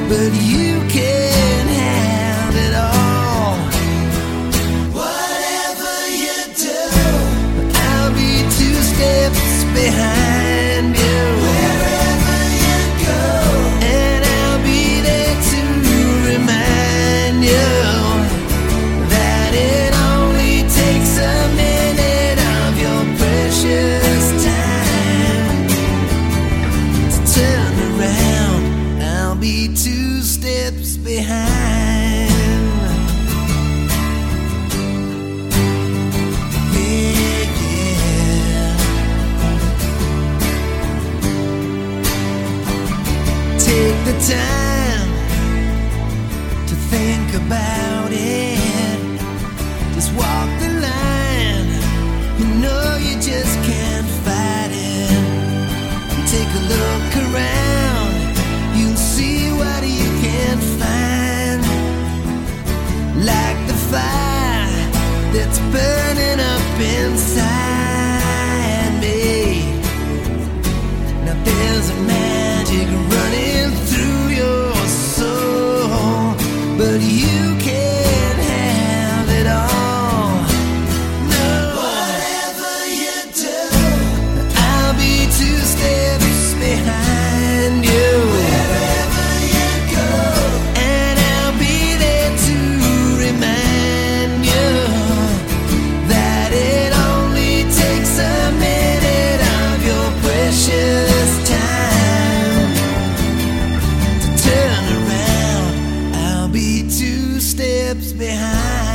but you can have it all. Whatever you do, I'll be 2 steps behind you. Wherever you go, and I'll be there to remind you that it only takes a minute of your precious time to turn around. I'll be 2 steps behind. Yeah, yeah. Take the time to think about it. Just walk the line. You know you just can't fight it. Take a look around. You'll see what you can find. Like the fire that's burning up inside me. Now there's a magic running through your soul, but you can't have it all. No. Whatever you do, I'll be 2 steps behind you. Wherever you go, and I'll be there to remind you that it only takes a minute of your precious time to turn around. I'll be 2 steps behind.